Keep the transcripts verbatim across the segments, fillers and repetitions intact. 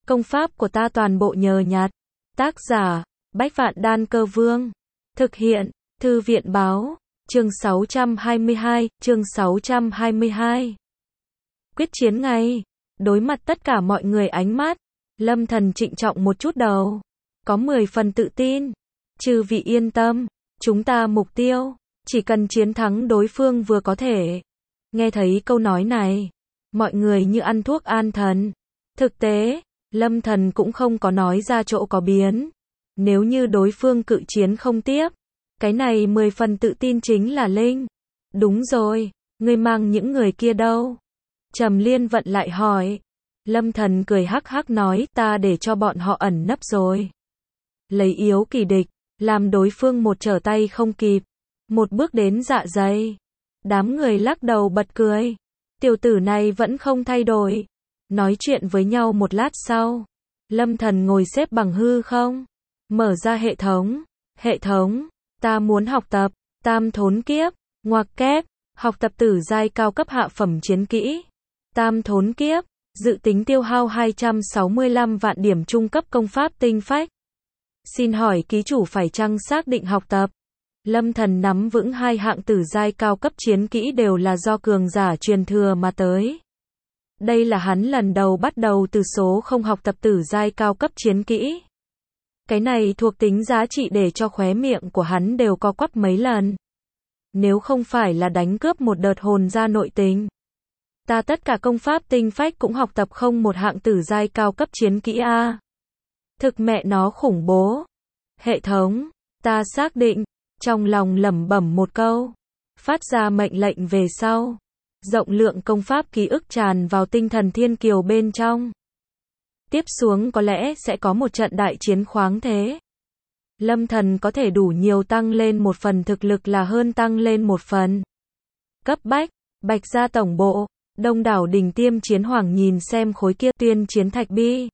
Công pháp của ta toàn bộ nhờ nhặt. Tác giả, Bách Vạn Đan Cơ Vương. Thực hiện, Thư viện Báo. Chương sáu trăm hai mươi hai, chương sáu trăm hai mươi hai. Quyết chiến ngay. Đối mặt tất cả mọi người ánh mắt, Lâm Thần trịnh trọng một chút đầu. Có mười phần tự tin. Chư vị yên tâm, chúng ta mục tiêu, chỉ cần chiến thắng đối phương vừa có thể. Nghe thấy câu nói này, mọi người như ăn thuốc an thần. Thực tế, Lâm Thần cũng không có nói ra chỗ có biến. Nếu như đối phương cự chiến không tiếp, cái này mười phần tự tin chính là Linh. Đúng rồi, ngươi mang những người kia đâu? Trầm Liên Vận lại hỏi. Lâm Thần cười hắc hắc nói, ta để cho bọn họ ẩn nấp rồi. Lấy yếu kỳ địch, làm đối phương một trở tay không kịp. Một bước đến dạ dày. Đám người lắc đầu bật cười. Tiểu tử này vẫn không thay đổi. Nói chuyện với nhau một lát sau, Lâm Thần ngồi xếp bằng hư không, mở ra hệ thống. Hệ thống, ta muốn học tập Tam Thốn Kiếp, ngoặc kép, học tập tử giai cao cấp hạ phẩm chiến kỹ. Tam Thốn Kiếp, dự tính tiêu hao hai trăm sáu mươi lăm vạn điểm trung cấp công pháp tinh phách. Xin hỏi ký chủ phải chăng xác định học tập? Lâm Thần nắm vững hai hạng tử giai cao cấp chiến kỹ đều là do cường giả truyền thừa mà tới. Đây là hắn lần đầu bắt đầu từ số không học tập tử giai cao cấp chiến kỹ. Cái này thuộc tính giá trị để cho khóe miệng của hắn đều co quắp mấy lần. Nếu không phải là đánh cướp một đợt hồn ra nội tình, ta tất cả công pháp tinh phách cũng học tập không một hạng tử giai cao cấp chiến kỹ a. Thực mẹ nó khủng bố. Hệ thống, ta xác định, trong lòng lẩm bẩm một câu, phát ra mệnh lệnh về sau. Rộng lượng công pháp ký ức tràn vào tinh thần thiên kiều bên trong. Tiếp xuống có lẽ sẽ có một trận đại chiến khoáng thế. Lâm Thần có thể đủ nhiều tăng lên một phần thực lực là hơn tăng lên một phần. Cấp bách, Bạch Gia tổng bộ, đông đảo đỉnh tiêm chiến hoàng nhìn xem khối kia tuyên chiến thạch bi.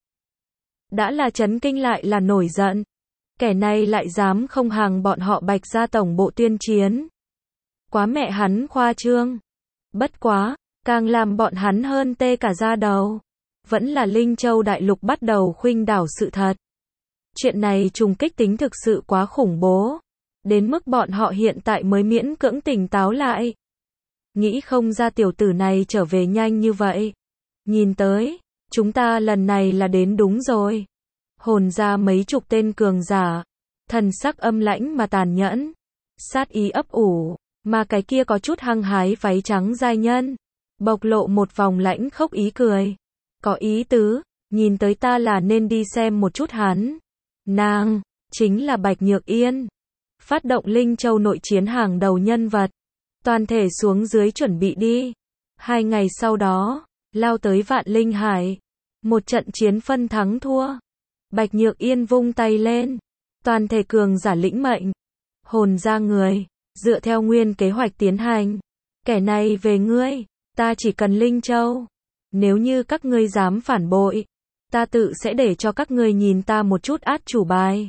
Đã là chấn kinh lại là nổi giận. Kẻ này lại dám không hàng bọn họ Bạch Gia tổng bộ tuyên chiến. Quá mẹ hắn khoa trương. Bất quá, càng làm bọn hắn hơn tê cả da đầu. Vẫn là Linh Châu đại lục bắt đầu khuynh đảo sự thật. Chuyện này trùng kích tính thực sự quá khủng bố. Đến mức bọn họ hiện tại mới miễn cưỡng tỉnh táo lại. Nghĩ không ra tiểu tử này trở về nhanh như vậy. Nhìn tới, chúng ta lần này là đến đúng rồi. Hồn ra mấy chục tên cường giả. Thần sắc âm lãnh mà tàn nhẫn. Sát ý ấp ủ. Mà cái kia có chút hăng hái váy trắng giai nhân, bộc lộ một vòng lãnh khốc ý cười. Có ý tứ, nhìn tới ta là nên đi xem một chút hắn. Nàng, chính là Bạch Nhược Yên. Phát động Linh Châu nội chiến hàng đầu nhân vật. Toàn thể xuống dưới chuẩn bị đi. Hai ngày sau đó, lao tới Vạn Linh Hải. Một trận chiến phân thắng thua. Bạch Nhược Yên vung tay lên. Toàn thể cường giả lĩnh mệnh. Hồn ra người. Dựa theo nguyên kế hoạch tiến hành. Kẻ này về ngươi, ta chỉ cần Linh Châu. Nếu như các ngươi dám phản bội, ta tự sẽ để cho các ngươi nhìn ta một chút át chủ bài.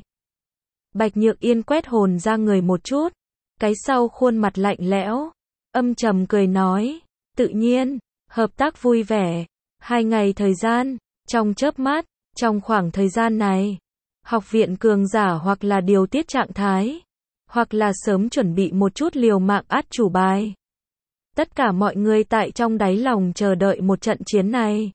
Bạch Nhược Yên quét hồn ra người một chút. Cái sau khuôn mặt lạnh lẽo, âm trầm cười nói. Tự nhiên, hợp tác vui vẻ. Hai ngày thời gian, trong chớp mắt, trong khoảng thời gian này, học viện cường giả hoặc là điều tiết trạng thái. Hoặc là sớm chuẩn bị một chút liều mạng át chủ bài. Tất cả mọi người tại trong đáy lòng chờ đợi một trận chiến này.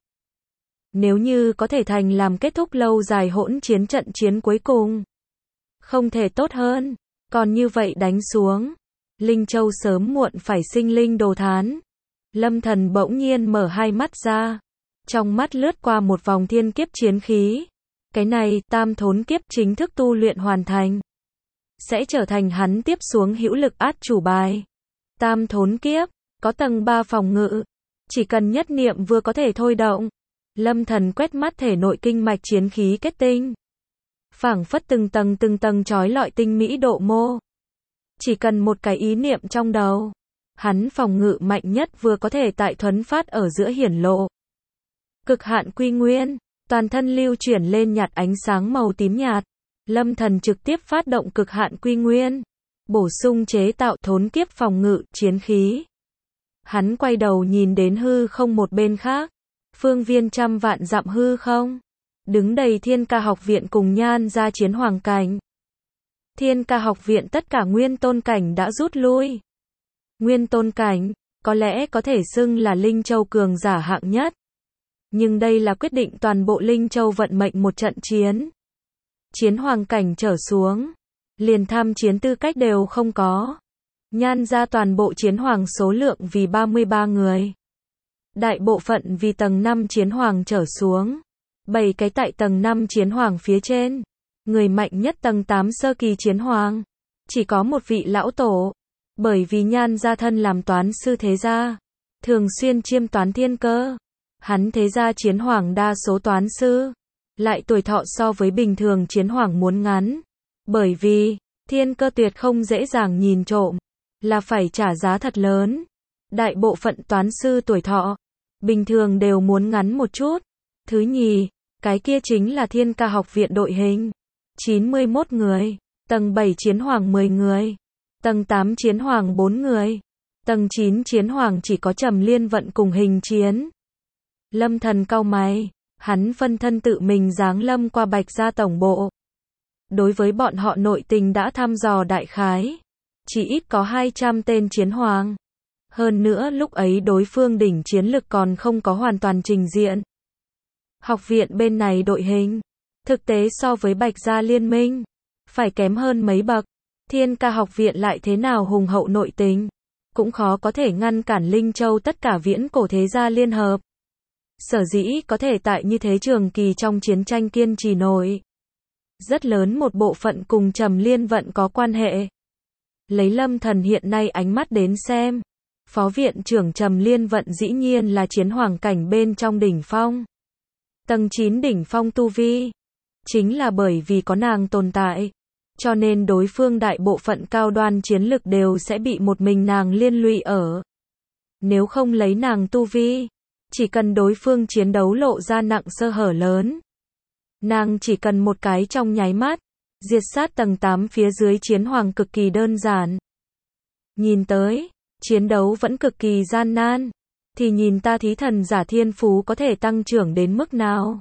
Nếu như có thể thành làm kết thúc lâu dài hỗn chiến trận chiến cuối cùng. Không thể tốt hơn. Còn như vậy đánh xuống. Linh Châu sớm muộn phải sinh linh đồ thán. Lâm Thần bỗng nhiên mở hai mắt ra. Trong mắt lướt qua một vòng thiên kiếp chiến khí. Cái này Tam Thốn Kiếp chính thức tu luyện hoàn thành. Sẽ trở thành hắn tiếp xuống hữu lực át chủ bài. Tam Thốn Kiếp, có tầng ba phòng ngự. Chỉ cần nhất niệm vừa có thể thôi động. Lâm Thần quét mắt thể nội kinh mạch chiến khí kết tinh. Phảng phất từng tầng từng tầng trói lọi tinh mỹ độ mô. Chỉ cần một cái ý niệm trong đầu. Hắn phòng ngự mạnh nhất vừa có thể tại thuấn phát ở giữa hiển lộ. Cực hạn quy nguyên, toàn thân lưu chuyển lên nhạt ánh sáng màu tím nhạt. Lâm Thần trực tiếp phát động cực hạn quy nguyên, bổ sung chế tạo thốn kiếp phòng ngự, chiến khí. Hắn quay đầu nhìn đến hư không một bên khác, phương viên trăm vạn dặm hư không. đứng đầy Thiên Ca học viện cùng Nhan gia chiến hoàng cảnh. Thiên Ca học viện tất cả nguyên tôn cảnh đã rút lui. Nguyên tôn cảnh, có lẽ có thể xưng là Linh Châu cường giả hạng nhất. Nhưng đây là quyết định toàn bộ Linh Châu vận mệnh một trận chiến. Chiến hoàng cảnh trở xuống, liền tham chiến tư cách đều không có. Nhan gia toàn bộ chiến hoàng số lượng vì ba mươi ba người. Đại bộ phận vì tầng năm chiến hoàng trở xuống. bảy cái tại tầng năm chiến hoàng phía trên. Người mạnh nhất tầng tám sơ kỳ chiến hoàng. Chỉ có một vị lão tổ. Bởi vì Nhan gia thân làm toán sư thế gia. Thường xuyên chiêm toán thiên cơ. Hắn thế gia chiến hoàng đa số toán sư. Lại tuổi thọ so với bình thường chiến hoàng muốn ngắn. Bởi vì, thiên cơ tuyệt không dễ dàng nhìn trộm. Là phải trả giá thật lớn. Đại bộ phận toán sư tuổi thọ. Bình thường đều muốn ngắn một chút. Thứ nhì, cái kia chính là Thiên Ca học viện đội hình. chín mươi mốt người. Tầng bảy chiến hoàng mười người. Tầng tám chiến hoàng bốn người. Tầng chín chiến hoàng chỉ có Trầm Liên Vận cùng Hình Chiến. Lâm Thần cau mày. Hắn phân thân tự mình giáng lâm qua Bạch gia tổng bộ. Đối với bọn họ nội tình đã thăm dò đại khái. Chỉ ít có hai trăm tên chiến hoàng. Hơn nữa lúc ấy đối phương đỉnh chiến lực còn không có hoàn toàn trình diện. Học viện bên này đội hình, thực tế so với Bạch gia liên minh, phải kém hơn mấy bậc. Thiên Ca học viện lại thế nào hùng hậu nội tình, cũng khó có thể ngăn cản Linh Châu tất cả viễn cổ thế gia liên hợp. Sở dĩ có thể tại như thế trường kỳ trong chiến tranh kiên trì nổi. Rất lớn một bộ phận cùng Trầm Liên Vận có quan hệ. Lấy Lâm Thần hiện nay ánh mắt đến xem, Phó viện trưởng Trầm Liên Vận dĩ nhiên là chiến hoàng cảnh bên trong đỉnh phong. Tầng chín đỉnh phong tu vi. Chính là bởi vì có nàng tồn tại. Cho nên đối phương đại bộ phận cao đoan chiến lực đều sẽ bị một mình nàng liên lụy ở. Nếu không lấy nàng tu vi, chỉ cần đối phương chiến đấu lộ ra nặng sơ hở lớn. Nàng chỉ cần một cái trong nháy mắt, diệt sát tầng tám phía dưới chiến hoàng cực kỳ đơn giản. Nhìn tới, chiến đấu vẫn cực kỳ gian nan, thì nhìn ta thí thần giả thiên phú có thể tăng trưởng đến mức nào.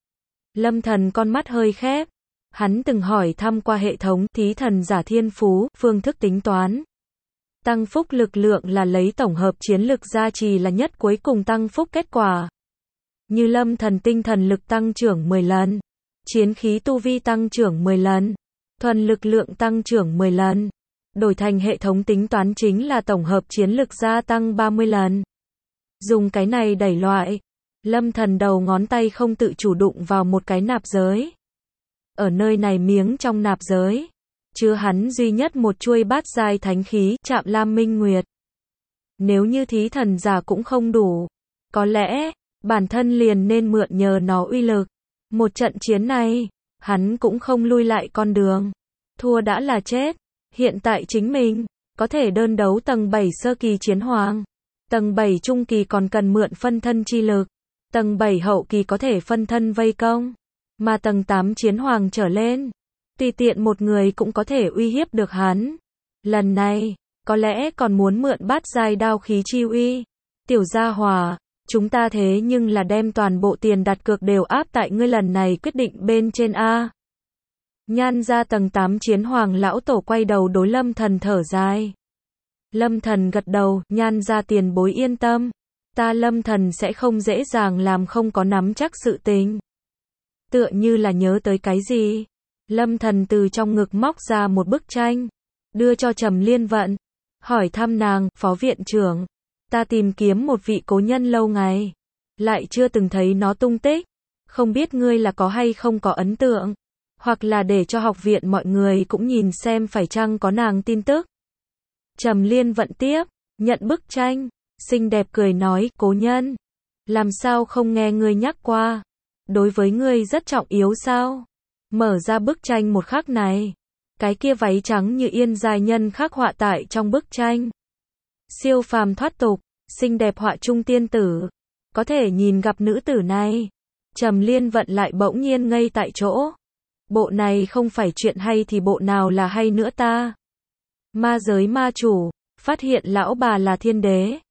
Lâm Thần con mắt hơi khép, hắn từng hỏi thăm qua hệ thống thí thần giả thiên phú, phương thức tính toán. Tăng phúc lực lượng là lấy tổng hợp chiến lực gia trì là nhất cuối cùng tăng phúc kết quả. Như Lâm Thần tinh thần lực tăng trưởng mười lần, chiến khí tu vi tăng trưởng mười lần, thuần lực lượng tăng trưởng mười lần. Đổi thành hệ thống tính toán chính là tổng hợp chiến lực gia tăng ba mươi lần. Dùng cái này đẩy loại, Lâm Thần đầu ngón tay không tự chủ đụng vào một cái nạp giới. Ở nơi này miếng trong nạp giới, chứa hắn duy nhất một chuôi bát giai thánh khí, Trạm Lam Minh Nguyệt. Nếu như thí thần giả cũng không đủ, có lẽ, bản thân liền nên mượn nhờ nó uy lực. Một trận chiến này, hắn cũng không lui lại con đường. Thua đã là chết. Hiện tại chính mình, có thể đơn đấu tầng bảy sơ kỳ chiến hoàng. Tầng bảy trung kỳ còn cần mượn phân thân chi lực. Tầng bảy hậu kỳ có thể phân thân vây công. Mà tầng tám chiến hoàng trở lên, tùy tiện một người cũng có thể uy hiếp được hắn. Lần này, có lẽ còn muốn mượn bát giai đao khí chi uy. Tiểu gia hòa, chúng ta thế nhưng là đem toàn bộ tiền đặt cược đều áp tại ngươi lần này quyết định bên trên A. Nhan gia tầng tám chiến hoàng lão tổ quay đầu đối Lâm Thần thở dài. Lâm Thần gật đầu, Nhan gia tiền bối yên tâm. Ta Lâm Thần sẽ không dễ dàng làm không có nắm chắc sự tình. Tựa như là nhớ tới cái gì. Lâm Thần từ trong ngực móc ra một bức tranh, đưa cho Trầm Liên Vận. Hỏi thăm nàng, Phó viện trưởng. Ta tìm kiếm một vị cố nhân lâu ngày. Lại chưa từng thấy nó tung tích. Không biết ngươi là có hay không có ấn tượng. Hoặc là để cho học viện mọi người cũng nhìn xem phải chăng có nàng tin tức. Trầm Liên Vận tiếp, nhận bức tranh, xinh đẹp cười nói, cố nhân. Làm sao không nghe ngươi nhắc qua? Đối với ngươi rất trọng yếu sao? Mở ra bức tranh một khắc này. Cái kia váy trắng như yên giai nhân khắc họa tại trong bức tranh. Siêu phàm thoát tục, xinh đẹp họa trung tiên tử. Có thể nhìn gặp nữ tử này. Trầm Liên Vận lại bỗng nhiên ngây tại chỗ. Bộ này không phải chuyện hay thì bộ nào là hay nữa ta? Ma giới ma chủ, phát hiện lão bà là thiên đế.